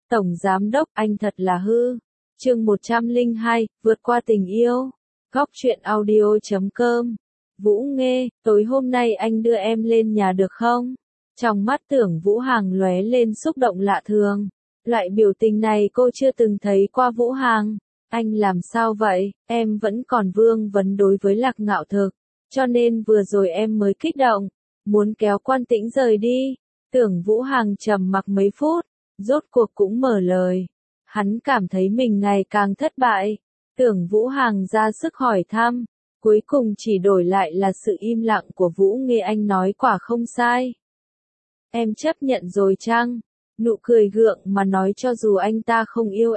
Tổng Giám Đốc, anh thật là hư. Chương 102, vượt qua tình yêu. Góc truyện audio.com. Vũ Nghê, tối hôm nay anh đưa em lên nhà được không? Trong mắt Tưởng Vũ Hằng lóe lên xúc động lạ thường. Loại biểu tình này cô chưa từng thấy qua Vũ Hằng. Anh làm sao vậy? Em vẫn còn vương vấn đối với Lạc Ngạo Thực. Cho nên vừa rồi em mới kích động. Muốn kéo Quan Tĩnh rời đi. Tưởng Vũ Hằng trầm mặc mấy phút. Rốt cuộc cũng mở lời. Hắn cảm thấy mình ngày càng thất bại. Tưởng Vũ Hằng ra sức hỏi thăm. Cuối cùng chỉ đổi lại là sự im lặng của Vũ Nghê. Anh nói quả không sai. Em chấp nhận rồi chăng? Nụ cười gượng mà nói cho dù anh ta không yêu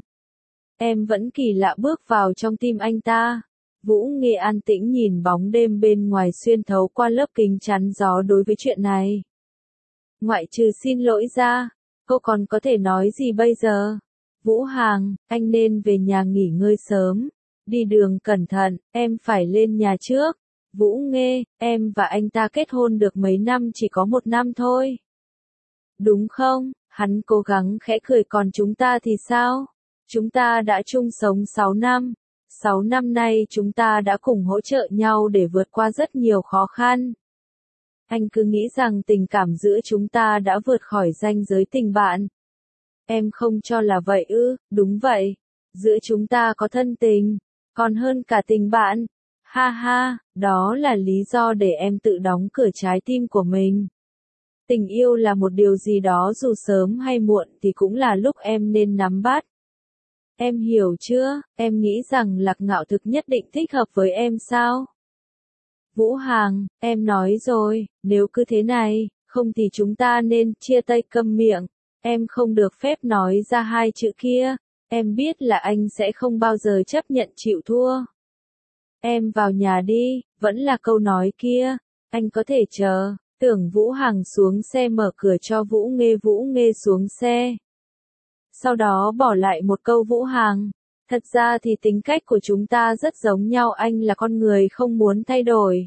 em vẫn kỳ lạ bước vào trong tim anh ta. Vũ Nghê an tĩnh nhìn bóng đêm bên ngoài xuyên thấu qua lớp kính chắn gió đối với chuyện này. Ngoại trừ xin lỗi ra, cô còn có thể nói gì bây giờ? Vũ Hằng, anh nên về nhà nghỉ ngơi sớm. Đi đường cẩn thận, em phải lên nhà trước. Vũ Nghê, em và anh ta kết hôn được mấy năm, chỉ có 1 năm thôi. Đúng không? Hắn cố gắng khẽ cười. Còn chúng ta thì sao? Chúng ta đã chung sống 6 năm. 6 năm nay chúng ta đã cùng hỗ trợ nhau để vượt qua rất nhiều khó khăn. Anh cứ nghĩ rằng tình cảm giữa chúng ta đã vượt khỏi ranh giới tình bạn. Em không cho là vậy ư? Đúng vậy. Giữa chúng ta có thân tình, còn hơn cả tình bạn. Ha ha, đó là lý do để em tự đóng cửa trái tim của mình. Tình yêu là một điều gì đó dù sớm hay muộn thì cũng là lúc em nên nắm bắt. Em hiểu chưa? Em nghĩ rằng Lạc Ngạo Thực nhất định thích hợp với em sao? Vũ Hằng, em nói rồi, nếu cứ thế này, không thì chúng ta nên chia tay. Câm miệng, em không được phép nói ra 2 chữ kia. Em biết là anh sẽ không bao giờ chấp nhận chịu thua. Em vào nhà đi, vẫn là câu nói kia, anh có thể chờ. Tưởng Vũ Hằng xuống xe mở cửa cho Vũ Nghê xuống xe. Sau đó bỏ lại một câu: Vũ Hằng, thật ra thì tính cách của chúng ta rất giống nhau, anh là con người không muốn thay đổi.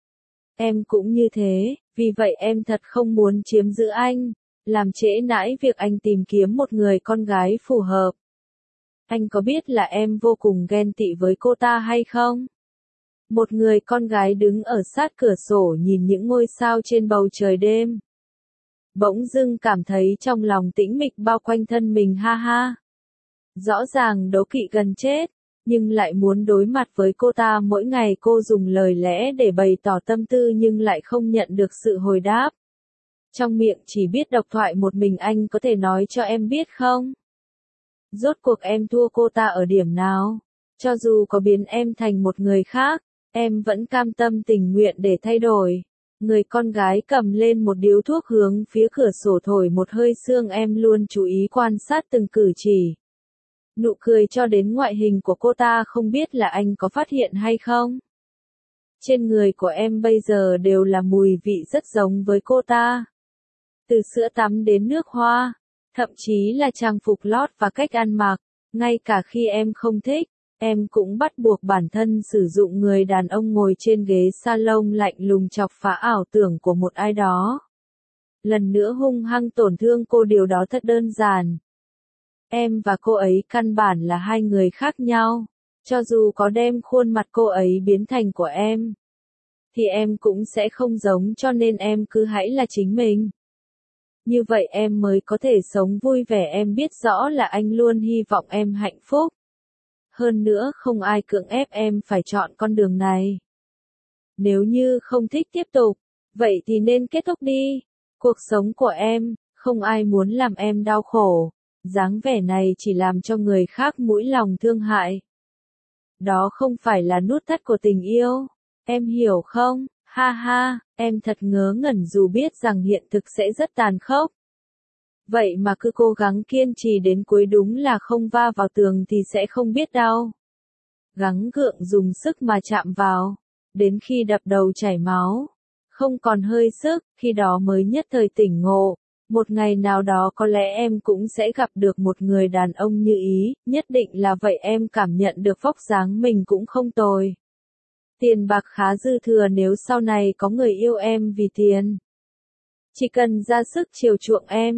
Em cũng như thế, vì vậy em thật không muốn chiếm giữ anh, làm trễ nải việc anh tìm kiếm một người con gái phù hợp. Anh có biết là em vô cùng ghen tị với cô ta hay không? Một người con gái đứng ở sát cửa sổ nhìn những ngôi sao trên bầu trời đêm. Bỗng dưng cảm thấy trong lòng tĩnh mịch bao quanh thân mình. Ha ha. Rõ ràng đố kỵ gần chết, nhưng lại muốn đối mặt với cô ta. Mỗi ngày cô dùng lời lẽ để bày tỏ tâm tư nhưng lại không nhận được sự hồi đáp. Trong miệng chỉ biết độc thoại một mình. Anh có thể nói cho em biết không? Rốt cuộc em thua cô ta ở điểm nào? Cho dù có biến em thành một người khác, em vẫn cam tâm tình nguyện để thay đổi. Người con gái cầm lên một điếu thuốc hướng phía cửa sổ thổi một hơi sương. Em luôn chú ý quan sát từng cử chỉ. Nụ cười cho đến ngoại hình của cô ta, không biết là anh có phát hiện hay không? Trên người của em bây giờ đều là mùi vị rất giống với cô ta. Từ sữa tắm đến nước hoa, thậm chí là trang phục lót và cách ăn mặc. Ngay cả khi em không thích, em cũng bắt buộc bản thân sử dụng người đàn ông ngồi trên ghế salon lạnh lùng chọc phá ảo tưởng của một ai đó. Lần nữa hung hăng tổn thương cô. Điều đó thật đơn giản. Em và cô ấy căn bản là 2 người khác nhau. Cho dù có đem khuôn mặt cô ấy biến thành của em, thì em cũng sẽ không giống, cho nên em cứ hãy là chính mình. Như vậy em mới có thể sống vui vẻ. Em biết rõ là anh luôn hy vọng em hạnh phúc. Hơn nữa không ai cưỡng ép em phải chọn con đường này. Nếu như không thích tiếp tục, vậy thì nên kết thúc đi. Cuộc sống của em, không ai muốn làm em đau khổ. Dáng vẻ này chỉ làm cho người khác mũi lòng thương hại. Đó không phải là nút thắt của tình yêu. Em hiểu không? Ha ha, em thật ngớ ngẩn dù biết rằng hiện thực sẽ rất tàn khốc. Vậy mà cứ cố gắng kiên trì đến cuối. Đúng là không va vào tường thì sẽ không biết đau. Gắng gượng dùng sức mà chạm vào, đến khi đập đầu chảy máu, không còn hơi sức, khi đó mới nhất thời tỉnh ngộ. Một ngày nào đó có lẽ em cũng sẽ gặp được một người đàn ông như ý, nhất định là vậy. Em cảm nhận được vóc dáng mình cũng không tồi. Tiền bạc khá dư thừa nếu sau này có người yêu em vì tiền. Chỉ cần ra sức chiều chuộng em,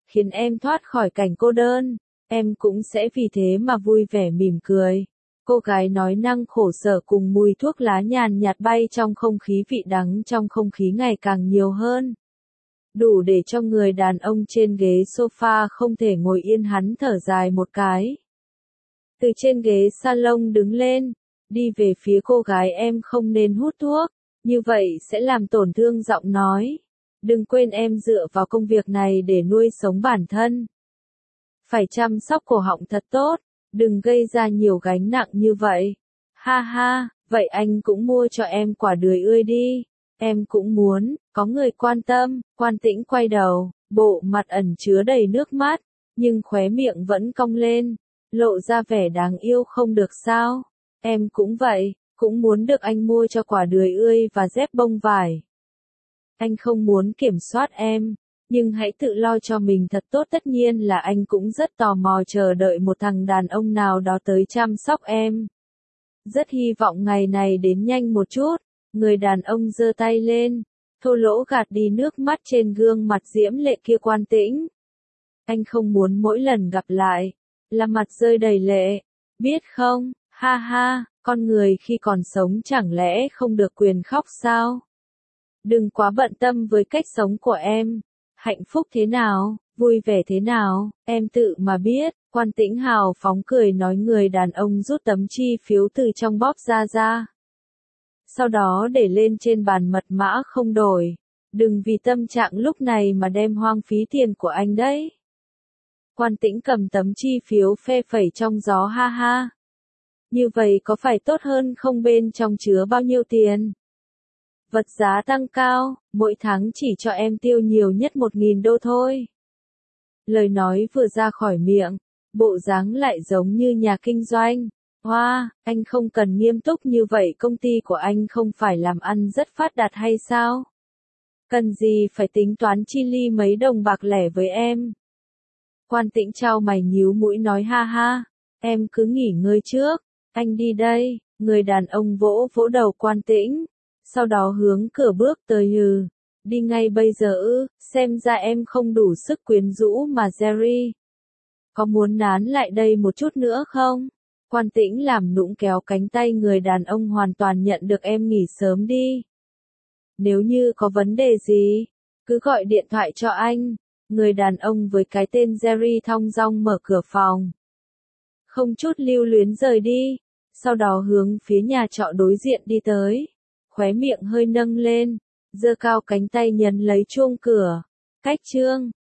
khiến em thoát khỏi cảnh cô đơn. Em cũng sẽ vì thế mà vui vẻ mỉm cười. Cô gái nói năng khổ sở cùng mùi thuốc lá nhàn nhạt bay trong không khí, vị đắng trong không khí ngày càng nhiều hơn. Đủ để cho người đàn ông trên ghế sofa không thể ngồi yên, hắn thở dài một cái. Từ trên ghế salon đứng lên, đi về phía cô gái. Em không nên hút thuốc, như vậy sẽ làm tổn thương giọng nói. Đừng quên em dựa vào công việc này để nuôi sống bản thân. Phải chăm sóc cổ họng thật tốt, đừng gây ra nhiều gánh nặng như vậy. Ha ha, vậy anh cũng mua cho em quả đười ươi đi. Em cũng muốn, có người quan tâm. Quan Tĩnh quay đầu, bộ mặt ẩn chứa đầy nước mắt, nhưng khóe miệng vẫn cong lên, lộ ra vẻ đáng yêu. Không được sao? Em cũng vậy, cũng muốn được anh mua cho quả đười ươi và dép bông vải. Anh không muốn kiểm soát em, nhưng hãy tự lo cho mình thật tốt. Tất nhiên là anh cũng rất tò mò chờ đợi một thằng đàn ông nào đó tới chăm sóc em. Rất hy vọng ngày này đến nhanh một chút. Người đàn ông giơ tay lên, thô lỗ gạt đi nước mắt trên gương mặt diễm lệ kia. Quan Tĩnh, anh không muốn mỗi lần gặp lại là mặt rơi đầy lệ, biết không? Ha ha, con người khi còn sống chẳng lẽ không được quyền khóc sao? Đừng quá bận tâm với cách sống của em. Hạnh phúc thế nào, vui vẻ thế nào, em tự mà biết. Quan Tĩnh hào phóng cười nói. Người đàn ông rút tấm chi phiếu từ trong bóp ra. Sau đó để lên trên bàn. Mật mã không đổi. Đừng vì tâm trạng lúc này mà đem hoang phí tiền của anh đấy. Quan Tĩnh cầm tấm chi phiếu phe phẩy trong gió. Ha ha. Như vậy có phải tốt hơn không? Bên trong chứa bao nhiêu tiền? Vật giá tăng cao, mỗi tháng chỉ cho em tiêu nhiều nhất 1.000 đô thôi. Lời nói vừa ra khỏi miệng, bộ dáng lại giống như nhà kinh doanh. Hoa, anh không cần nghiêm túc như vậy. Công ty của anh không phải làm ăn rất phát đạt hay sao? Cần gì phải tính toán chi ly mấy đồng bạc lẻ với em? Quan Tĩnh chau mày nhíu mũi nói. Ha ha, em cứ nghỉ ngơi trước, anh đi đây. Người đàn ông vỗ vỗ đầu Quan Tĩnh, sau đó hướng cửa bước tới. Đi ngay bây giờ ư? Xem ra em không đủ sức quyến rũ mà Jerry. Có muốn nán lại đây một chút nữa không? Quan Tĩnh làm nũng kéo cánh tay người đàn ông. Hoàn toàn nhận được, em nghỉ sớm đi. Nếu như có vấn đề gì, cứ gọi điện thoại cho anh. Người đàn ông với cái tên Jerry thong dong mở cửa phòng, không chút lưu luyến rời đi, sau đó hướng phía nhà trọ đối diện đi tới. Khóe miệng hơi nâng lên, giơ cao cánh tay nhấn lấy chuông cửa. Cách chương